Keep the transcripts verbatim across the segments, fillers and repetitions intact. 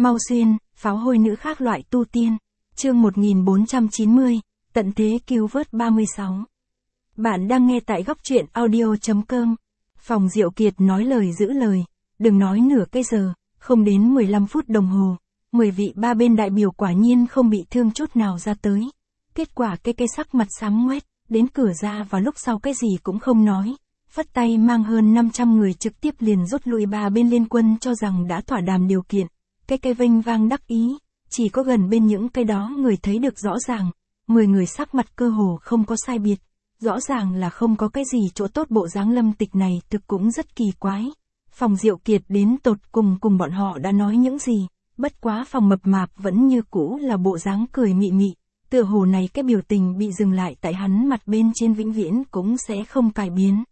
Mau Xuyên, pháo hôi nữ khác loại tu tiên. Chương một nghìn bốn trăm chín mươi, tận thế cứu vớt ba mươi sáu. Bạn đang nghe tại góc truyện audio chấm com. Phòng Diệu Kiệt nói lời giữ lời, đừng nói nửa cái giờ, không đến mười lăm phút đồng hồ, mười vị ba bên đại biểu quả nhiên không bị thương chút nào ra tới. Kết quả cái cây sắc mặt xám ngoét, đến cửa ra và lúc sau cái gì cũng không nói, phất tay mang hơn năm trăm người trực tiếp liền rút lui. Ba bên liên quân cho rằng đã thỏa đàm điều kiện, cái cây vênh vang đắc ý, chỉ có gần bên những cái đó người thấy được rõ ràng, mười người sắc mặt cơ hồ không có sai biệt, rõ ràng là không có cái gì chỗ tốt. Bộ dáng Lâm Tịch này thực cũng rất kỳ quái. Phòng Diệu Kiệt đến tột cùng cùng bọn họ đã nói những gì, bất quá Phòng Mập Mạp vẫn như cũ là bộ dáng cười mị mị, tựa hồ này cái biểu tình bị dừng lại tại hắn mặt bên trên vĩnh viễn cũng sẽ không cải biến.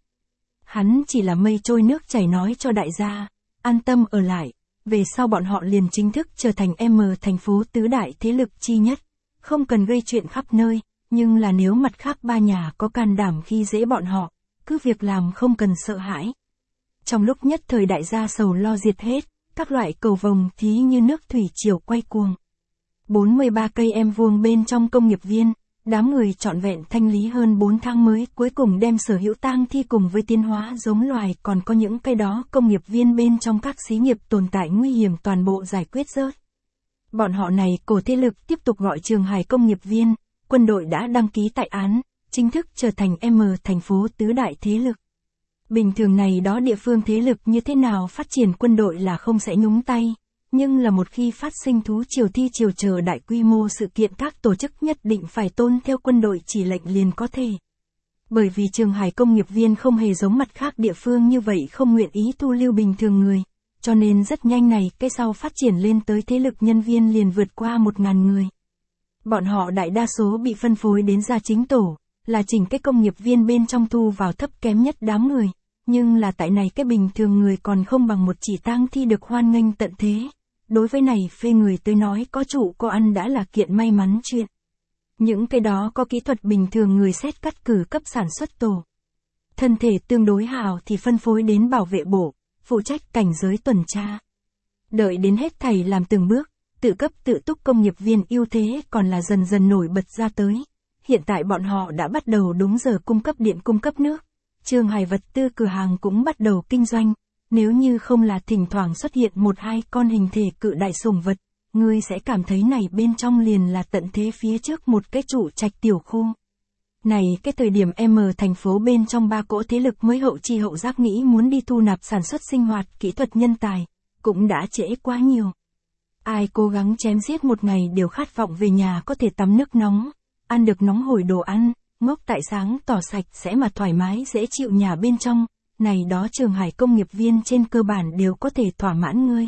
Hắn chỉ là mây trôi nước chảy nói cho đại gia, an tâm ở lại, về sau bọn họ liền chính thức trở thành M thành phố tứ đại thế lực chi nhất, không cần gây chuyện khắp nơi, nhưng là nếu mặt khác ba nhà có can đảm khi dễ bọn họ, cứ việc làm không cần sợ hãi. Trong lúc nhất thời đại gia sầu lo diệt hết, các loại cầu vồng thí như nước thủy triều quay cuồng. bốn mươi ba cây em vuông bên trong công nghiệp viên, đám người trọn vẹn thanh lý hơn bốn tháng mới cuối cùng đem sở hữu tang thi cùng với tiến hóa giống loài còn có những cây đó công nghiệp viên bên trong các xí nghiệp tồn tại nguy hiểm toàn bộ giải quyết rớt. Bọn họ này cổ thế lực tiếp tục gọi Trường Hải công nghiệp viên, quân đội đã đăng ký tại án, chính thức trở thành M thành phố tứ đại thế lực. Bình thường này đó địa phương thế lực như thế nào phát triển quân đội là không sẽ nhúng tay, nhưng là một khi phát sinh thú triều thi triều chờ đại quy mô sự kiện các tổ chức nhất định phải tôn theo quân đội chỉ lệnh liền có thể. Bởi vì Trường Hải công nghiệp viên không hề giống mặt khác địa phương như vậy không nguyện ý thu lưu bình thường người, cho nên rất nhanh này cái sau phát triển lên tới thế lực nhân viên liền vượt qua một ngàn người. Bọn họ đại đa số bị phân phối đến gia chính tổ, là chỉnh cái công nghiệp viên bên trong thu vào thấp kém nhất đám người, nhưng là tại này cái bình thường người còn không bằng một chỉ tang thi được hoan nghênh tận thế. Đối với này phê người tới nói có trụ có ăn đã là kiện may mắn chuyện. Những cái đó có kỹ thuật bình thường người xét cắt cử cấp sản xuất tổ. Thân thể tương đối hào thì phân phối đến bảo vệ bộ, phụ trách cảnh giới tuần tra. Đợi đến hết thảy làm từng bước, tự cấp tự túc công nghiệp viên ưu thế còn là dần dần nổi bật ra tới. Hiện tại bọn họ đã bắt đầu đúng giờ cung cấp điện cung cấp nước. Trường Hải vật tư cửa hàng cũng bắt đầu kinh doanh. Nếu như không là thỉnh thoảng xuất hiện một hai con hình thể cự đại sủng vật, ngươi sẽ cảm thấy này bên trong liền là tận thế phía trước một cái trụ trạch tiểu khu. Này cái thời điểm M thành phố bên trong ba cỗ thế lực mới hậu chi hậu giác nghĩ muốn đi thu nạp sản xuất sinh hoạt kỹ thuật nhân tài, cũng đã trễ quá nhiều. Ai cố gắng chém giết một ngày đều khát vọng về nhà có thể tắm nước nóng, ăn được nóng hổi đồ ăn, ngốc tại sáng tỏ sạch sẽ mà thoải mái dễ chịu nhà bên trong. Này đó Trường Hải công nghiệp viên trên cơ bản đều có thể thỏa mãn ngươi.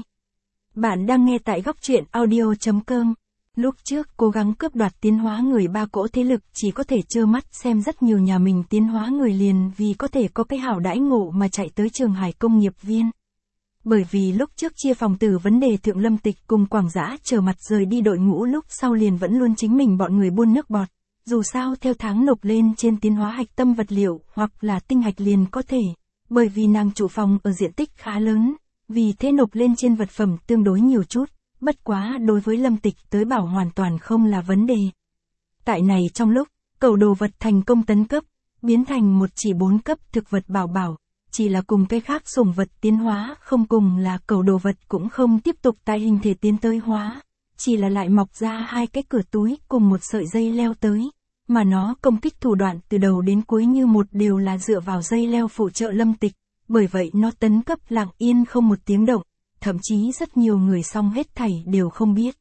Bạn đang nghe tại góc truyện audio chấm com. Lúc trước cố gắng cướp đoạt tiến hóa người ba cỗ thế lực chỉ có thể trơ mắt xem rất nhiều nhà mình tiến hóa người liền vì có thể có cái hảo đãi ngộ mà chạy tới Trường Hải công nghiệp viên. Bởi vì lúc trước chia phòng từ vấn đề Thượng Lâm Tịch cùng Quảng Dã trở mặt rời đi đội ngũ lúc sau liền vẫn luôn chính mình bọn người buôn nước bọt. Dù sao theo tháng nộp lên trên tiến hóa hạch tâm vật liệu hoặc là tinh hạch liền có thể. Bởi vì nàng chủ phòng ở diện tích khá lớn, vì thế nộp lên trên vật phẩm tương đối nhiều chút, bất quá đối với Lâm Tịch tới bảo hoàn toàn không là vấn đề. Tại này trong lúc, cầu đồ vật thành công tấn cấp, biến thành một chỉ bốn cấp thực vật bảo bảo, chỉ là cùng cái khác sủng vật tiến hóa không cùng là cầu đồ vật cũng không tiếp tục tại hình thể tiến tới hóa, chỉ là lại mọc ra hai cái cửa túi cùng một sợi dây leo tới. Mà nó công kích thủ đoạn từ đầu đến cuối như một đều là dựa vào dây leo phụ trợ Lâm Tịch, bởi vậy nó tấn cấp lặng yên không một tiếng động, thậm chí rất nhiều người xong hết thảy đều không biết.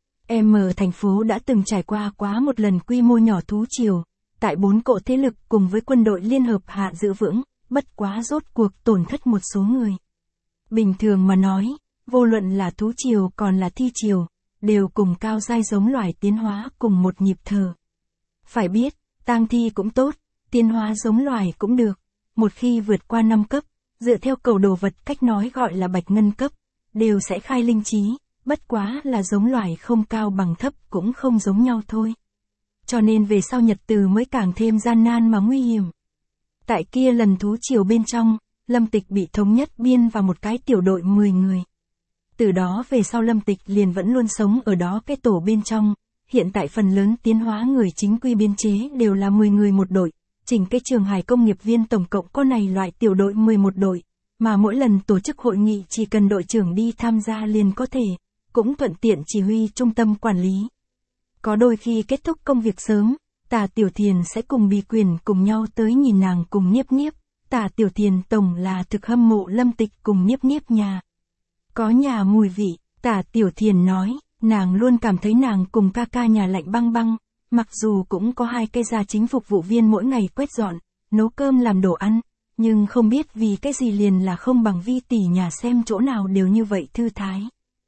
M thành phố đã từng trải qua quá một lần quy mô nhỏ thú triều, tại bốn cỗ thế lực cùng với quân đội liên hợp hạ giữ vững, bất quá rốt cuộc tổn thất một số người. Bình thường mà nói, vô luận là thú triều còn là thi triều, đều cùng cao giai giống loài tiến hóa cùng một nhịp thở. Phải biết, tang thi cũng tốt, tiến hóa giống loài cũng được, một khi vượt qua năm cấp, dựa theo cầu đồ vật cách nói gọi là bạch ngân cấp, đều sẽ khai linh trí, bất quá là giống loài không cao bằng thấp cũng không giống nhau thôi. Cho nên về sau nhật từ mới càng thêm gian nan mà nguy hiểm. Tại kia lần thú triều bên trong, Lâm Tịch bị thống nhất biên vào một cái tiểu đội mười người. Từ đó về sau Lâm Tịch liền vẫn luôn sống ở đó cái tổ bên trong, hiện tại phần lớn tiến hóa người chính quy biên chế đều là mười người một đội, chỉnh cái trường hải công nghiệp viên tổng cộng có này loại tiểu đội mười một đội, mà mỗi lần tổ chức hội nghị chỉ cần đội trưởng đi tham gia liền có thể, cũng thuận tiện chỉ huy trung tâm quản lý. Có đôi khi kết thúc công việc sớm, Tả Tiểu Thiền sẽ cùng Bì Quyền cùng nhau tới nhìn nàng cùng Niếp Niếp, Tả Tiểu Thiền tổng là thực hâm mộ Lâm Tịch cùng Niếp Niếp nhà. Có nhà mùi vị, Tả Tiểu Thiền nói, nàng luôn cảm thấy nàng cùng ca ca nhà lạnh băng băng, mặc dù cũng có hai cái gia chính phục vụ viên mỗi ngày quét dọn, nấu cơm làm đồ ăn, nhưng không biết vì cái gì liền là không bằng Vi tỷ nhà xem chỗ nào đều như vậy thư thái.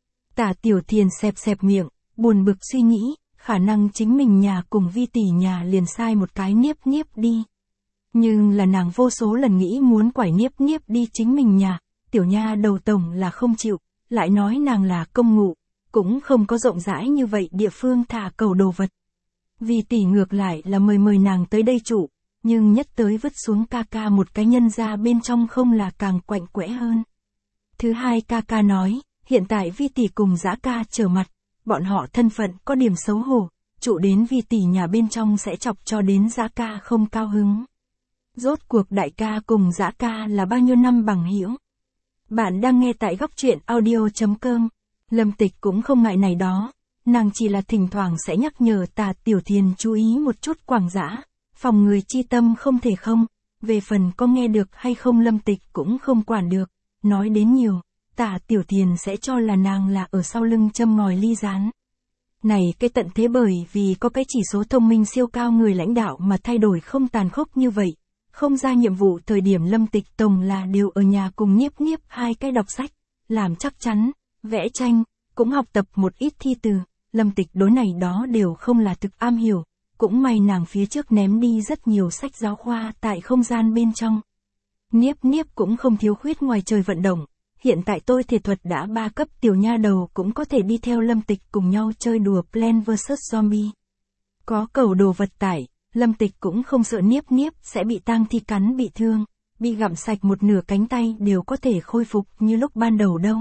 Tả Tiểu Thiền xẹp xẹp miệng, buồn bực suy nghĩ, khả năng chính mình nhà cùng Vi tỷ nhà liền sai một cái Niếp Niếp đi. Nhưng là nàng vô số lần nghĩ muốn quải Niếp Niếp đi chính mình nhà, tiểu nha đầu tổng là không chịu, lại nói nàng là công ngụ, cũng không có rộng rãi như vậy địa phương thả cầu đồ vật. Vi tỷ ngược lại là mời mời nàng tới đây trụ, nhưng nhất tới vứt xuống ca ca một cái nhân ra bên trong không là càng quạnh quẽ hơn. Thứ hai ca ca nói, hiện tại Vi tỷ cùng Dã ca trở mặt, bọn họ thân phận có điểm xấu hổ, trụ đến Vi tỷ nhà bên trong sẽ chọc cho đến Dã ca không cao hứng. Rốt cuộc đại ca cùng Dã ca là bao nhiêu năm bằng hữu. Bạn đang nghe tại góc truyện audio chấm com. Lâm Tịch cũng không ngại này đó, nàng chỉ là thỉnh thoảng sẽ nhắc nhở Tả Tiểu Thiền chú ý một chút Quảng Dã, phòng người chi tâm không thể không, về phần có nghe được hay không Lâm Tịch cũng không quản được, nói đến nhiều, Tả Tiểu Thiền sẽ cho là nàng là ở sau lưng châm ngòi ly gián. Này cái tận thế bởi vì có cái chỉ số thông minh siêu cao người lãnh đạo mà thay đổi không tàn khốc như vậy, không ra nhiệm vụ thời điểm Lâm Tịch tổng là đều ở nhà cùng Niếp Niếp hai cái đọc sách, làm chắc chắn, vẽ tranh, cũng học tập một ít thi từ, Lâm Tịch đối này đó đều không là thực am hiểu, cũng may nàng phía trước ném đi rất nhiều sách giáo khoa tại không gian bên trong. Niếp Niếp cũng không thiếu khuyết ngoài trời vận động, hiện tại tôi thể thuật đã ba cấp tiểu nha đầu cũng có thể đi theo Lâm Tịch cùng nhau chơi đùa Plants versus. Zombie. Có cầu đồ vật tải, Lâm Tịch cũng không sợ Niếp Niếp sẽ bị tang thi cắn bị thương, bị gặm sạch một nửa cánh tay đều có thể khôi phục như lúc ban đầu đâu.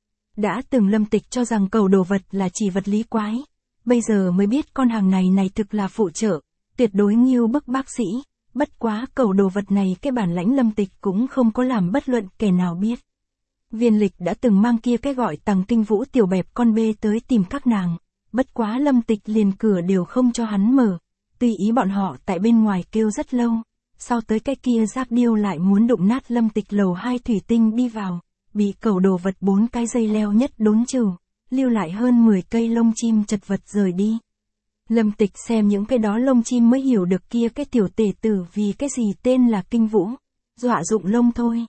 Đã từng Lâm Tịch cho rằng cầu đồ vật là chỉ vật lý quái, bây giờ mới biết con hàng này này thực là phụ trợ, tuyệt đối nghiêu bức bác sĩ, bất quá cầu đồ vật này cái bản lãnh Lâm Tịch cũng không có làm bất luận kẻ nào biết. Viên Lịch đã từng mang kia cái gọi Tằng Kinh Vũ tiểu bẹp con bê tới tìm các nàng, bất quá Lâm Tịch liền cửa đều không cho hắn mở, tùy ý bọn họ tại bên ngoài kêu rất lâu, sau tới cái kia giác điêu lại muốn đụng nát Lâm Tịch lầu hai thủy tinh đi vào, bị cầu đồ vật bốn cái dây leo nhất đốn trừ, lưu lại hơn mười cây lông chim chật vật rời đi. Lâm Tịch xem những cái đó lông chim mới hiểu được kia cái tiểu tể tử vì cái gì tên là Kinh Vũ, dọa dụng lông thôi.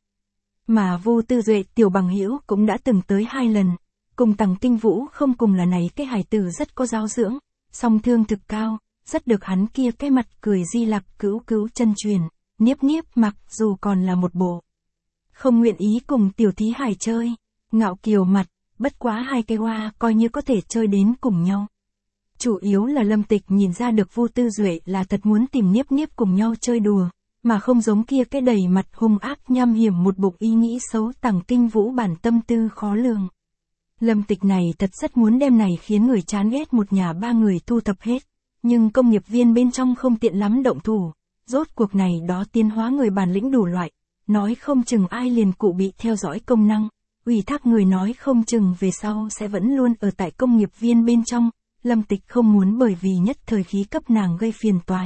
Mà Vu Tư Duệ tiểu bằng hữu cũng đã từng tới hai lần, cùng Tằng Kinh Vũ không cùng là này cái hài tử rất có giáo dưỡng, song thương thực cao, rất được hắn kia cái mặt cười di lặc cứu cứu chân truyền, Niếp Niếp mặc dù còn là một bộ. Không nguyện ý cùng tiểu thí hài chơi, ngạo kiều mặt, bất quá hai cái hoa coi như có thể chơi đến cùng nhau. Chủ yếu là Lâm Tịch nhìn ra được Vu Tư Duệ là thật muốn tìm Niếp Niếp cùng nhau chơi đùa, mà không giống kia cái đầy mặt hung ác nham hiểm một bụng ý nghĩ xấu Tằng Kinh Vũ bản tâm tư khó lường. Lâm Tịch này thật rất muốn đem này khiến người chán ghét một nhà ba người thu thập hết, nhưng công nghiệp viên bên trong không tiện lắm động thủ, rốt cuộc này đó tiến hóa người bản lĩnh đủ loại, nói không chừng ai liền cụ bị theo dõi công năng, ủy thác người nói không chừng về sau sẽ vẫn luôn ở tại công nghiệp viên bên trong, Lâm Tịch không muốn bởi vì nhất thời khí cấp nàng gây phiền toái.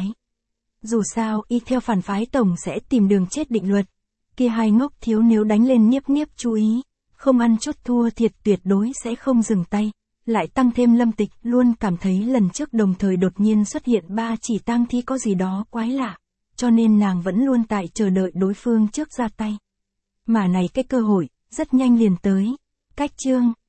Dù sao y theo phản phái tổng sẽ tìm đường chết định luật, kia hai ngốc thiếu nếu đánh lên Niếp Niếp chú ý, không ăn chút thua thiệt tuyệt đối sẽ không dừng tay, lại tăng thêm Lâm Tịch luôn cảm thấy lần trước đồng thời đột nhiên xuất hiện ba chỉ tang thi có gì đó quái lạ, cho nên nàng vẫn luôn tại chờ đợi đối phương trước ra tay. Mà này cái cơ hội, rất nhanh liền tới. Cách chương